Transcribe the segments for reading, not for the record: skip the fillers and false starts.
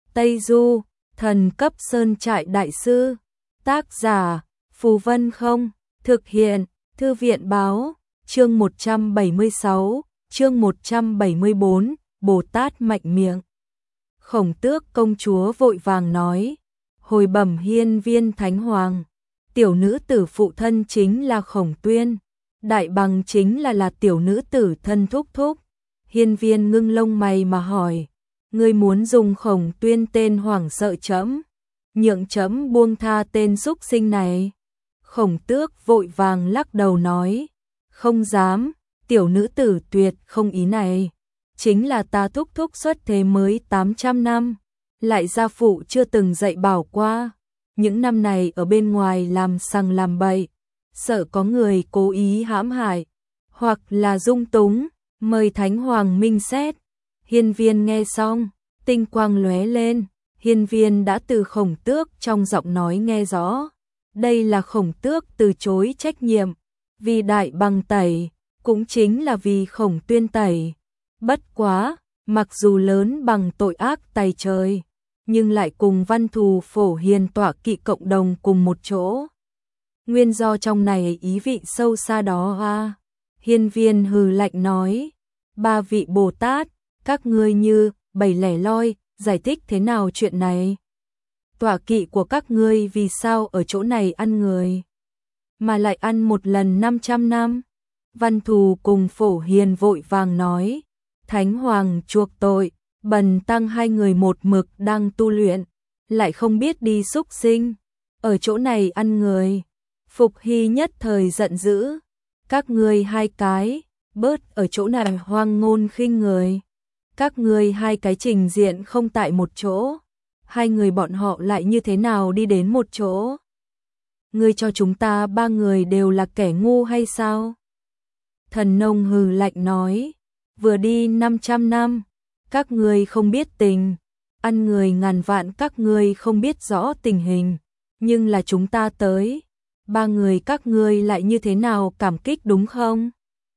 Tây Du, thần cấp sơn trại đại sư. Tác giả, Phù Vân Không, thực hiện, Thư viện báo, chương 176, chương 174, Bồ Tát mạnh miệng. Khổng Tước công chúa vội vàng nói, hồi bẩm Hiên Viên Thánh Hoàng, tiểu nữ tử phụ thân chính là Khổng Tuyên, đại bằng chính là tiểu nữ tử thân thúc thúc. Hiên Viên ngưng lông mày mà hỏi, ngươi muốn dùng Khổng Tuyên tên hoảng sợ trẫm, nhượng trẫm buông tha tên súc sinh này? Khổng Tước vội vàng lắc đầu nói, không dám, tiểu nữ tử tuyệt không ý này. Chính là ta thúc thúc xuất thế mới 800 năm, lại gia phụ chưa từng dạy bảo qua. Những năm này ở bên ngoài làm sằng làm bậy, sợ có người cố ý hãm hại, hoặc là dung túng, mời Thánh Hoàng minh xét. Hiên Viên nghe xong, tinh quang lóe lên, Hiên Viên đã từ Khổng Tước trong giọng nói nghe rõ. Đây là Khổng Tước từ chối trách nhiệm, vì đại bằng tẩy, cũng chính là vì Khổng Tuyên tẩy. Bất quá, mặc dù lớn bằng tội ác tày trời, nhưng lại cùng Văn Thù Phổ Hiền tọa kỵ cộng đồng cùng một chỗ. Nguyên do trong này ý vị sâu xa đó à? Hiên Viên hừ lạnh nói, ba vị Bồ Tát, các ngươi như bầy lẻ loi, giải thích thế nào chuyện này? Tọa kỵ của các ngươi vì sao ở chỗ này ăn người, mà lại ăn một lần 500 năm? Văn Thù cùng Phổ Hiền vội vàng nói, Thánh Hoàng chuộc tội, bần tăng hai người một mực đang tu luyện, lại không biết đi xúc sinh, ở chỗ này ăn người. Phục Hy nhất thời giận dữ, các ngươi hai cái, bớt ở chỗ này hoang ngôn khinh người. Các ngươi hai cái trình diện không tại một chỗ, hai người bọn họ lại như thế nào đi đến một chỗ? Ngươi cho chúng ta ba người đều là kẻ ngu hay sao? Thần Nông hừ lạnh nói, vừa đi 500 năm, các ngươi không biết tình, ăn người ngàn vạn các ngươi không biết rõ tình hình, nhưng là chúng ta tới, ba người các ngươi lại như thế nào cảm kích đúng không?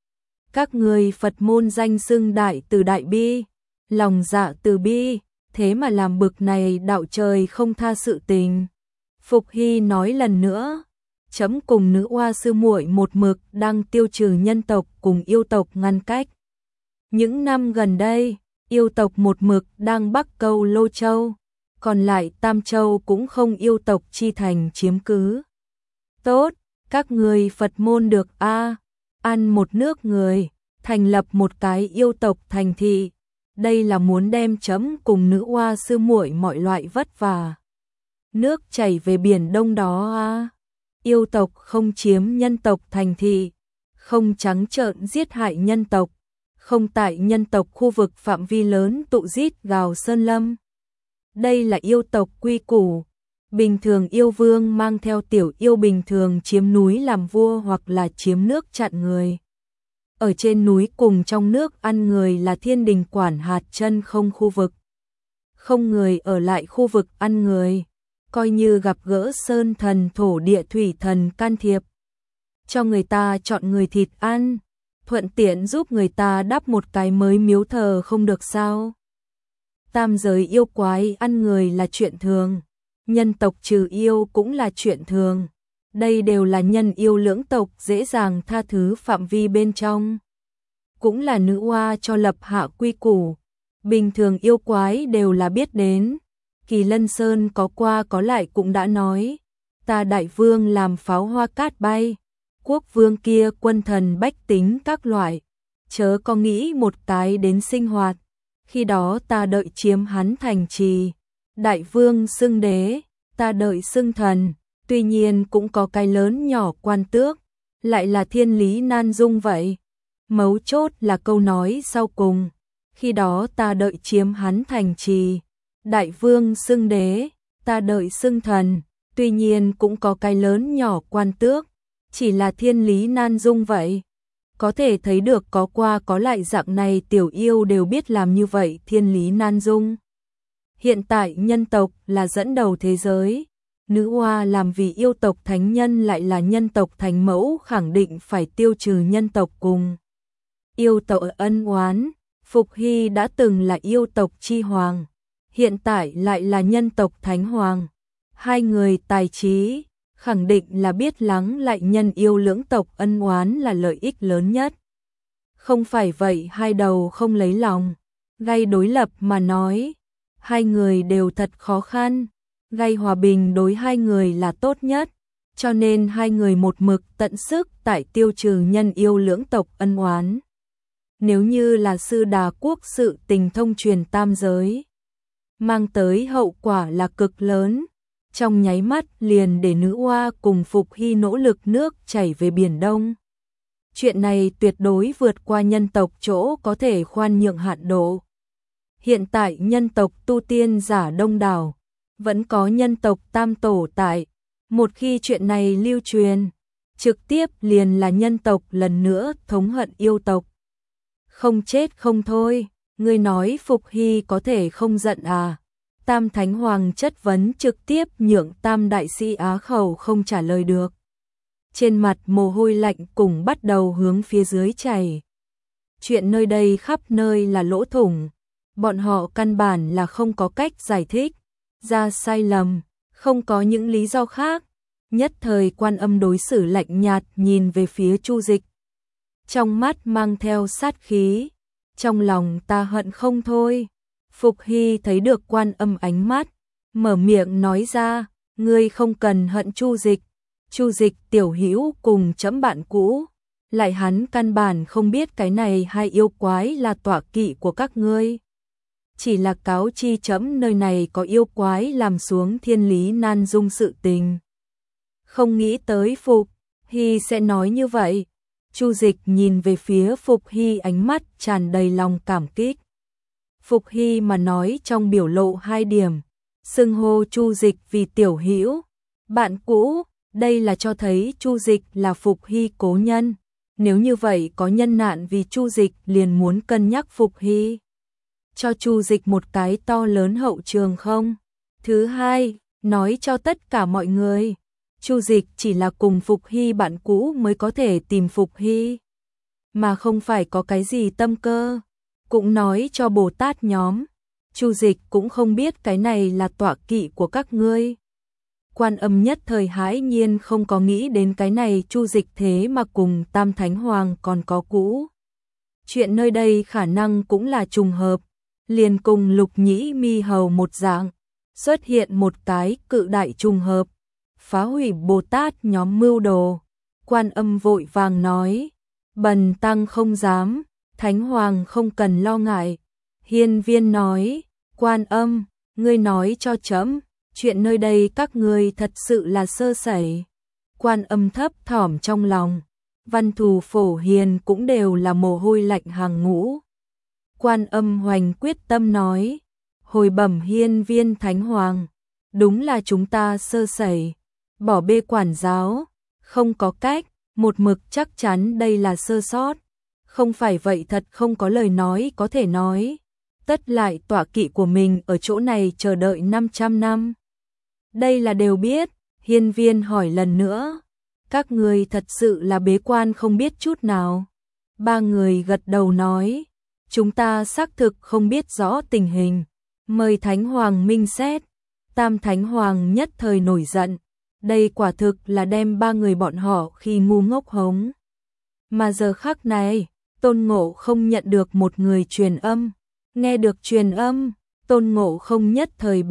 Các ngươi Phật môn danh xưng đại từ đại bi, lòng dạ từ bi, thế mà làm bực này đạo trời không tha sự tình. Phục Hy nói lần nữa, chấm cùng nữ oa sư muội một mực đang tiêu trừ nhân tộc cùng yêu tộc ngăn cách. Những năm gần đây, yêu tộc một mực đang Bắc Câu Lô Châu, còn lại Tam Châu cũng không yêu tộc chi thành chiếm cứ. Tốt, các người Phật môn được ăn một nước người, thành lập một cái yêu tộc thành thị. Đây là muốn đem chấm cùng nữ oa sư muội mọi loại vất vả nước chảy về biển Đông đó à? Yêu tộc không chiếm nhân tộc thành thị, không trắng trợn giết hại nhân tộc, không tại nhân tộc khu vực phạm vi lớn tụ giết gào sơn lâm. Đây là yêu tộc quy củ. Bình thường yêu vương mang theo tiểu yêu bình thường chiếm núi làm vua hoặc là chiếm nước chặn người. Ở trên núi cùng trong nước ăn người là thiên đình quản hạt chân không khu vực. Không người ở lại khu vực ăn người, coi như gặp gỡ sơn thần thổ địa thủy thần can thiệp. Cho người ta chọn người thịt ăn, thuận tiện giúp người ta đắp một cái mới miếu thờ không được sao? Tam giới yêu quái ăn người là chuyện thường, nhân tộc trừ yêu cũng là chuyện thường. Đây đều là nhân yêu lưỡng tộc dễ dàng tha thứ phạm vi bên trong. Cũng là nữ oa cho lập hạ quy củ. Bình thường yêu quái đều là biết đến. Kỳ Lân Sơn có qua có lại cũng đã nói, ta đại vương làm pháo hoa cát bay, quốc vương kia quân thần bách tính các loại, chớ có nghĩ một cái đến sinh hoạt. Khi đó ta đợi chiếm hắn thành trì, đại vương xưng đế, ta đợi xưng thần. Tuy nhiên cũng có cái lớn nhỏ quan tước, lại là thiên lý nan dung vậy. Mấu chốt là câu nói sau cùng, khi đó ta đợi chiếm hắn thành trì, đại vương xưng đế, ta đợi xưng thần. Tuy nhiên cũng có cái lớn nhỏ quan tước, chỉ là thiên lý nan dung vậy. Có thể thấy được có qua có lại dạng này tiểu yêu đều biết làm như vậy thiên lý nan dung. Hiện tại nhân tộc là dẫn đầu thế giới. Nữ oa làm vì yêu tộc thánh nhân lại là nhân tộc thánh mẫu, khẳng định phải tiêu trừ nhân tộc cùng yêu tộc ân oán. Phục Hy đã từng là yêu tộc chi hoàng, hiện tại lại là nhân tộc Thánh Hoàng. Hai người tài trí, khẳng định là biết lắng lại nhân yêu lưỡng tộc ân oán là lợi ích lớn nhất. Không phải vậy hai đầu không lấy lòng, gây đối lập mà nói. Hai người đều thật khó khăn, gây hòa bình đối hai người là tốt nhất, cho nên hai người một mực tận sức tại tiêu trừ nhân yêu lưỡng tộc ân oán. Nếu như là Sư Đà Quốc sự tình thông truyền tam giới, mang tới hậu quả là cực lớn, trong nháy mắt liền để nữ oa cùng Phục Hy nỗ lực nước chảy về Biển Đông. Chuyện này tuyệt đối vượt qua nhân tộc chỗ có thể khoan nhượng hạn độ. Hiện tại nhân tộc tu tiên giả đông đảo, vẫn có nhân tộc tam tổ tại, một khi chuyện này lưu truyền, trực tiếp liền là nhân tộc lần nữa thống hận yêu tộc. Không chết không thôi, ngươi nói Phục Hy có thể không giận à? Tam Thánh Hoàng chất vấn trực tiếp nhượng Tam Đại Sĩ á khẩu không trả lời được. Trên mặt mồ hôi lạnh cùng bắt đầu hướng phía dưới chảy. Chuyện nơi đây khắp nơi là lỗ thủng, bọn họ căn bản là không có cách giải thích ra sai lầm, không có những lý do khác. Nhất thời Quan Âm đối xử lạnh nhạt nhìn về phía Chu Dịch, trong mắt mang theo sát khí, trong lòng ta hận không thôi. Phục Hy thấy được Quan Âm ánh mắt, mở miệng nói ra, ngươi không cần hận Chu Dịch. Chu Dịch tiểu hữu cùng chấm bạn cũ, lại hắn căn bản không biết cái này hai yêu quái là tọa kỵ của các ngươi. Chỉ là cáo chi chấm nơi này có yêu quái làm xuống thiên lý nan dung sự tình. Không nghĩ tới Phục Hy sẽ nói như vậy. Chu Dịch nhìn về phía Phục Hy ánh mắt tràn đầy lòng cảm kích. Phục Hy mà nói trong biểu lộ hai điểm, xưng hô Chu Dịch vì tiểu hữu, bạn cũ, đây là cho thấy Chu Dịch là Phục Hy cố nhân. Nếu như vậy có nhân nạn vì Chu Dịch liền muốn cân nhắc Phục Hy, cho Chu Dịch một cái to lớn hậu trường không? Thứ hai, nói cho tất cả mọi người, Chu Dịch chỉ là cùng Phục Hy bạn cũ mới có thể tìm Phục Hy, mà không phải có cái gì tâm cơ. Cũng nói cho Bồ Tát nhóm, Chu Dịch cũng không biết cái này là tọa kỵ của các ngươi. Quan Âm nhất thời hãi nhiên không có nghĩ đến cái này Chu Dịch thế mà cùng Tam Thánh Hoàng còn có cũ. Chuyện nơi đây khả năng cũng là trùng hợp, liền cùng Lục Nhĩ Mi Hầu một dạng, xuất hiện một cái cự đại trùng hợp, phá hủy Bồ Tát nhóm mưu đồ. Quan Âm vội vàng nói, bần tăng không dám, Thánh Hoàng không cần lo ngại. Hiên Viên nói, Quan Âm, ngươi nói cho chấm, chuyện nơi đây các ngươi thật sự là sơ sẩy. Quan Âm thấp thỏm trong lòng, Văn Thù Phổ Hiền cũng đều là mồ hôi lạnh hàng ngũ. Quan Âm hoành quyết tâm nói, hồi bẩm Hiên Viên Thánh Hoàng, đúng là chúng ta sơ sẩy, bỏ bê quản giáo, không có cách, một mực chắc chắn đây là sơ sót. Không phải vậy thật không có lời nói có thể nói, tất lại tọa kỵ của mình ở chỗ này chờ đợi 500 năm. Đây là đều biết. Hiên Viên hỏi lần nữa, các người thật sự là bế quan không biết chút nào? Ba người gật đầu nói, chúng ta xác thực không biết rõ tình hình, mời Thánh Hoàng minh xét. Tam Thánh Hoàng nhất thời nổi giận, đây quả thực là đem ba người bọn họ khi ngu ngốc hống. Mà giờ khắc này, Tôn Ngộ không nhận được một người truyền âm, nghe được truyền âm, Tôn Ngộ không nhất thời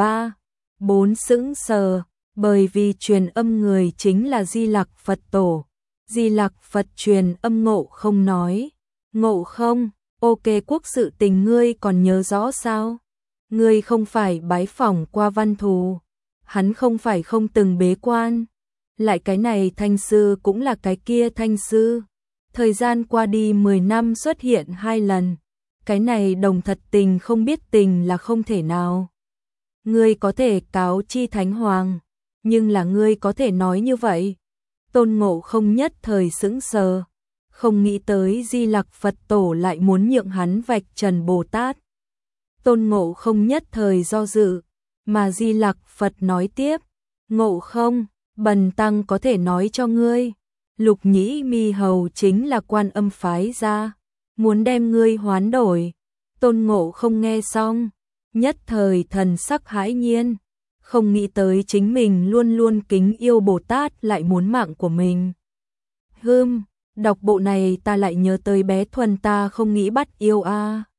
3-4 sững sờ, bởi vì truyền âm người chính là Di Lặc Phật Tổ. Di Lặc Phật truyền âm Ngộ không nói, Ngộ không, ok quốc sự tình ngươi còn nhớ rõ sao? Ngươi không phải bái phỏng qua Văn Thù, hắn không phải không từng bế quan, lại cái này Thanh Sư cũng là cái kia Thanh Sư. Thời gian qua đi 10 năm xuất hiện 2 lần, cái này đồng thật tình không biết tình là không thể nào. Ngươi có thể cáo chi Thánh Hoàng, nhưng là ngươi có thể nói như vậy. Tôn Ngộ không nhất thời sững sờ, không nghĩ tới Di Lặc Phật Tổ lại muốn nhượng hắn vạch trần Bồ Tát. Tôn Ngộ không nhất thời do dự, mà Di Lặc Phật nói tiếp, Ngộ không, bần tăng có thể nói cho ngươi, Lục Nhĩ Mi Hầu chính là Quan Âm phái ra, muốn đem ngươi hoán đổi. Tôn Ngộ không nghe xong, nhất thời thần sắc hãi nhiên, không nghĩ tới chính mình luôn luôn kính yêu Bồ Tát lại muốn mạng của mình. Đọc bộ này ta lại nhớ tới bé Thuần ta không nghĩ bắt yêu a.